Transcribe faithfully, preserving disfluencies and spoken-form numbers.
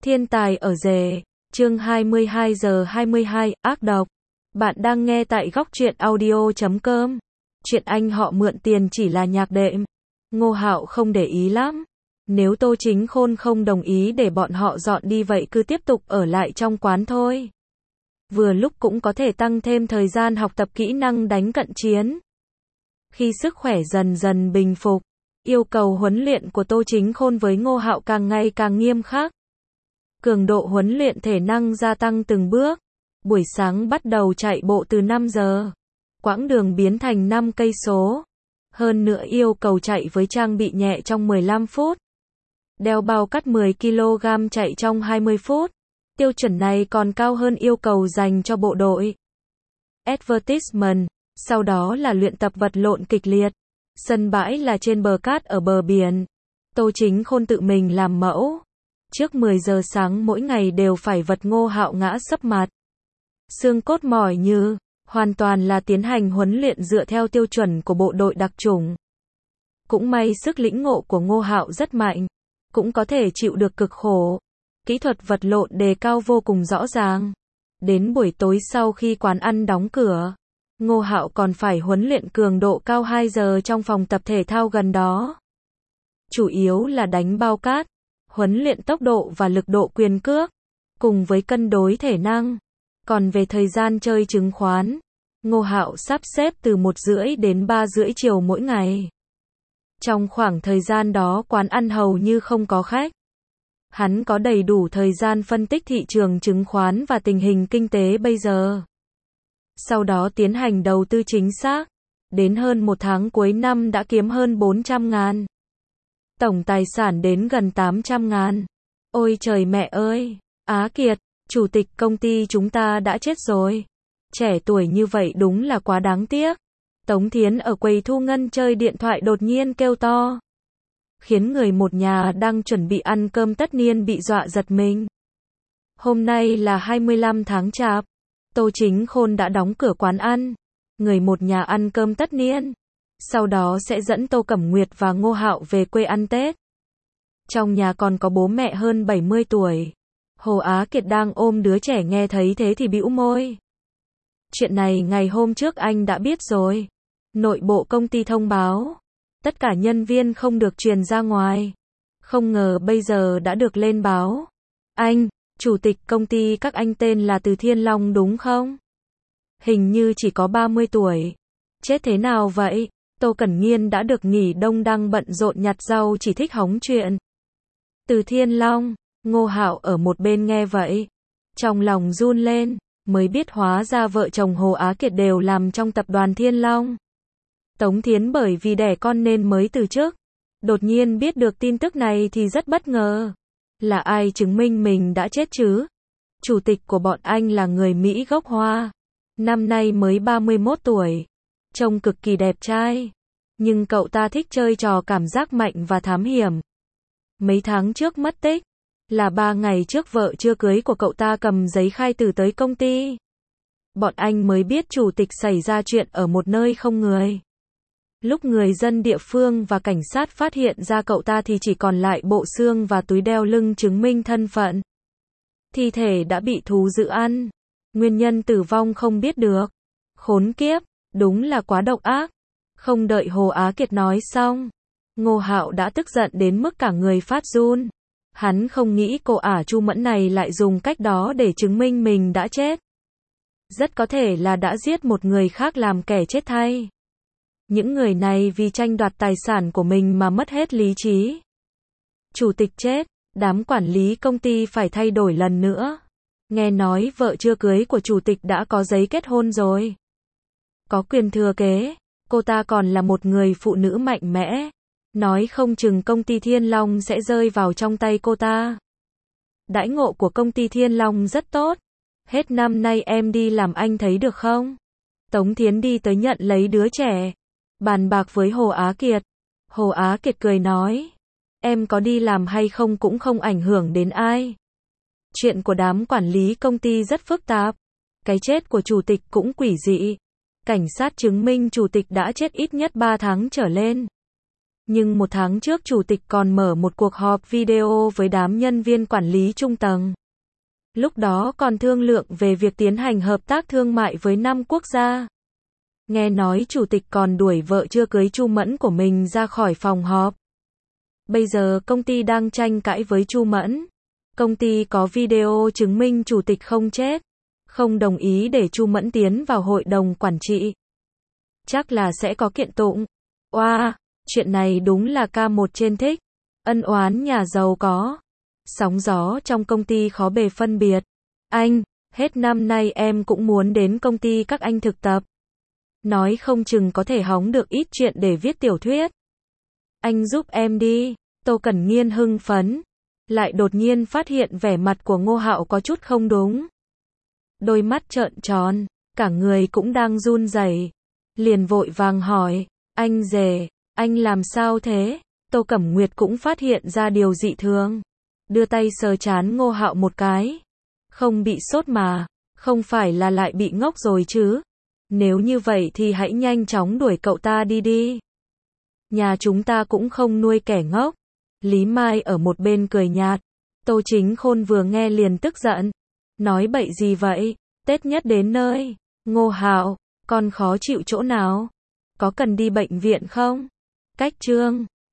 Thiên tài ở rể, chương hai mươi hai giờ hai mươi hai, ác độc. Bạn đang nghe tại góc truyện audio chấm com. Chuyện anh họ mượn tiền chỉ là nhạc đệm. Ngô Hạo không để ý lắm. Nếu Tô Chính Khôn không đồng ý để bọn họ dọn đi vậy cứ tiếp tục ở lại trong quán thôi. Vừa lúc cũng có thể tăng thêm thời gian học tập kỹ năng đánh cận chiến. Khi sức khỏe dần dần bình phục, yêu cầu huấn luyện của Tô Chính Khôn với Ngô Hạo càng ngày càng nghiêm khắc. Cường độ huấn luyện thể năng gia tăng từng bước. Buổi sáng bắt đầu chạy bộ từ năm giờ. Quãng đường biến thành năm cây số. Hơn nữa yêu cầu chạy với trang bị nhẹ trong mười lăm phút. Đeo bao cắt mười ki lô gam chạy trong hai mươi phút. Tiêu chuẩn này còn cao hơn yêu cầu dành cho bộ đội. Advertisement. Sau đó là luyện tập vật lộn kịch liệt. Sân bãi là trên bờ cát ở bờ biển. Tô Chính Khôn tự mình làm mẫu. Trước mười giờ sáng mỗi ngày đều phải vật Ngô Hạo ngã sấp mặt. Xương cốt mỏi như, hoàn toàn là tiến hành huấn luyện dựa theo tiêu chuẩn của bộ đội đặc chủng. Cũng may sức lĩnh ngộ của Ngô Hạo rất mạnh, cũng có thể chịu được cực khổ. Kỹ thuật vật lộn đề cao vô cùng rõ ràng. Đến buổi tối sau khi quán ăn đóng cửa, Ngô Hạo còn phải huấn luyện cường độ cao hai giờ trong phòng tập thể thao gần đó. Chủ yếu là đánh bao cát, huấn luyện tốc độ và lực độ quyền cước, cùng với cân đối thể năng. Còn về thời gian chơi chứng khoán, Ngô Hạo sắp xếp từ một rưỡi đến ba rưỡi chiều mỗi ngày. Trong khoảng thời gian đó quán ăn hầu như không có khách. Hắn có đầy đủ thời gian phân tích thị trường chứng khoán và tình hình kinh tế bây giờ. Sau đó tiến hành đầu tư chính xác. Đến hơn một tháng cuối năm đã kiếm hơn bốn trăm ngàn. Tổng tài sản đến gần tám trăm ngàn. Ôi trời mẹ ơi! Á Kiệt, chủ tịch công ty chúng ta đã chết rồi. Trẻ tuổi như vậy đúng là quá đáng tiếc. Tống Thiến ở quầy thu ngân chơi điện thoại đột nhiên kêu to. Khiến người một nhà đang chuẩn bị ăn cơm tất niên bị dọa giật mình. Hôm nay là hai mươi lăm tháng Chạp. Tô Chính Khôn đã đóng cửa quán ăn. Người một nhà ăn cơm tất niên. Sau đó sẽ dẫn Tô Cẩm Nguyệt và Ngô Hạo về quê ăn Tết. Trong nhà còn có bố mẹ hơn bảy mươi tuổi. Hồ Á Kiệt đang ôm đứa trẻ nghe thấy thế thì bĩu môi. Chuyện này ngày hôm trước anh đã biết rồi. Nội bộ công ty thông báo. Tất cả nhân viên không được truyền ra ngoài. Không ngờ bây giờ đã được lên báo. Anh, chủ tịch công ty các anh tên là Từ Thiên Long đúng không? Hình như chỉ có ba mươi tuổi. Chết thế nào vậy? Tô Cẩn Nghiên đã được nghỉ đông đang bận rộn nhặt rau chỉ thích hóng chuyện. Từ Thiên Long, Ngô Hạo ở một bên nghe vậy. Trong lòng run lên, mới biết hóa ra vợ chồng Hồ Á Kiệt đều làm trong tập đoàn Thiên Long. Tống Thiến bởi vì đẻ con nên mới từ chức. Đột nhiên biết được tin tức này thì rất bất ngờ. Là ai chứng minh mình đã chết chứ? Chủ tịch của bọn anh là người Mỹ gốc Hoa. Năm nay mới ba mươi mốt tuổi. Trông cực kỳ đẹp trai. Nhưng cậu ta thích chơi trò cảm giác mạnh và thám hiểm. Mấy tháng trước mất tích. Là ba ngày trước vợ chưa cưới của cậu ta cầm giấy khai tử tới công ty. Bọn anh mới biết chủ tịch xảy ra chuyện ở một nơi không người. Lúc người dân địa phương và cảnh sát phát hiện ra cậu ta thì chỉ còn lại bộ xương và túi đeo lưng chứng minh thân phận. Thi thể đã bị thú dữ ăn. Nguyên nhân tử vong không biết được. Khốn kiếp, đúng là quá độc ác. Không đợi Hồ Á Kiệt nói xong, Ngô Hạo đã tức giận đến mức cả người phát run. Hắn không nghĩ cô ả Chu Mẫn này lại dùng cách đó để chứng minh mình đã chết. Rất có thể là đã giết một người khác làm kẻ chết thay. Những người này vì tranh đoạt tài sản của mình mà mất hết lý trí. Chủ tịch chết, đám quản lý công ty phải thay đổi lần nữa. Nghe nói vợ chưa cưới của chủ tịch đã có giấy kết hôn rồi. Có quyền thừa kế, cô ta còn là một người phụ nữ mạnh mẽ. Nói không chừng công ty Thiên Long sẽ rơi vào trong tay cô ta. Đãi ngộ của công ty Thiên Long rất tốt. Hết năm nay em đi làm anh thấy được không? Tống Thiến đi tới nhận lấy đứa trẻ. Bàn bạc với Hồ Á Kiệt. Hồ Á Kiệt cười nói. Em có đi làm hay không cũng không ảnh hưởng đến ai. Chuyện của đám quản lý công ty rất phức tạp. Cái chết của chủ tịch cũng quỷ dị. Cảnh sát chứng minh chủ tịch đã chết ít nhất ba tháng trở lên. Nhưng một tháng trước chủ tịch còn mở một cuộc họp video với đám nhân viên quản lý trung tầng. Lúc đó còn thương lượng về việc tiến hành hợp tác thương mại với năm quốc gia. Nghe nói chủ tịch còn đuổi vợ chưa cưới Chu Mẫn của mình ra khỏi phòng họp. Bây giờ công ty đang tranh cãi với Chu Mẫn. Công ty có video chứng minh chủ tịch không chết, không đồng ý để Chu Mẫn tiến vào hội đồng quản trị. Chắc là sẽ có kiện tụng. Oa, wow, chuyện này đúng là ca một trên thích. Ân oán nhà giàu có. Sóng gió trong công ty khó bề phân biệt. Anh, hết năm nay em cũng muốn đến công ty các anh thực tập. Nói không chừng có thể hóng được ít chuyện để viết tiểu thuyết. Anh giúp em đi. Tô Cẩn Nghiên hưng phấn. Lại đột nhiên phát hiện vẻ mặt của Ngô Hạo có chút không đúng. Đôi mắt trợn tròn, cả người cũng đang run rẩy. Liền vội vàng hỏi, anh rể, anh làm sao thế? Tô Cẩm Nguyệt cũng phát hiện ra điều dị thường. Đưa tay sờ trán Ngô Hạo một cái. Không bị sốt mà, không phải là lại bị ngốc rồi chứ? Nếu như vậy thì hãy nhanh chóng đuổi cậu ta đi đi. Nhà chúng ta cũng không nuôi kẻ ngốc. Lý Mai ở một bên cười nhạt. Tô Chính Khôn vừa nghe liền tức giận. Nói bậy gì vậy? Tết nhất đến nơi. Ngô Hạo, con khó chịu chỗ nào? Có cần đi bệnh viện không? Cách Trương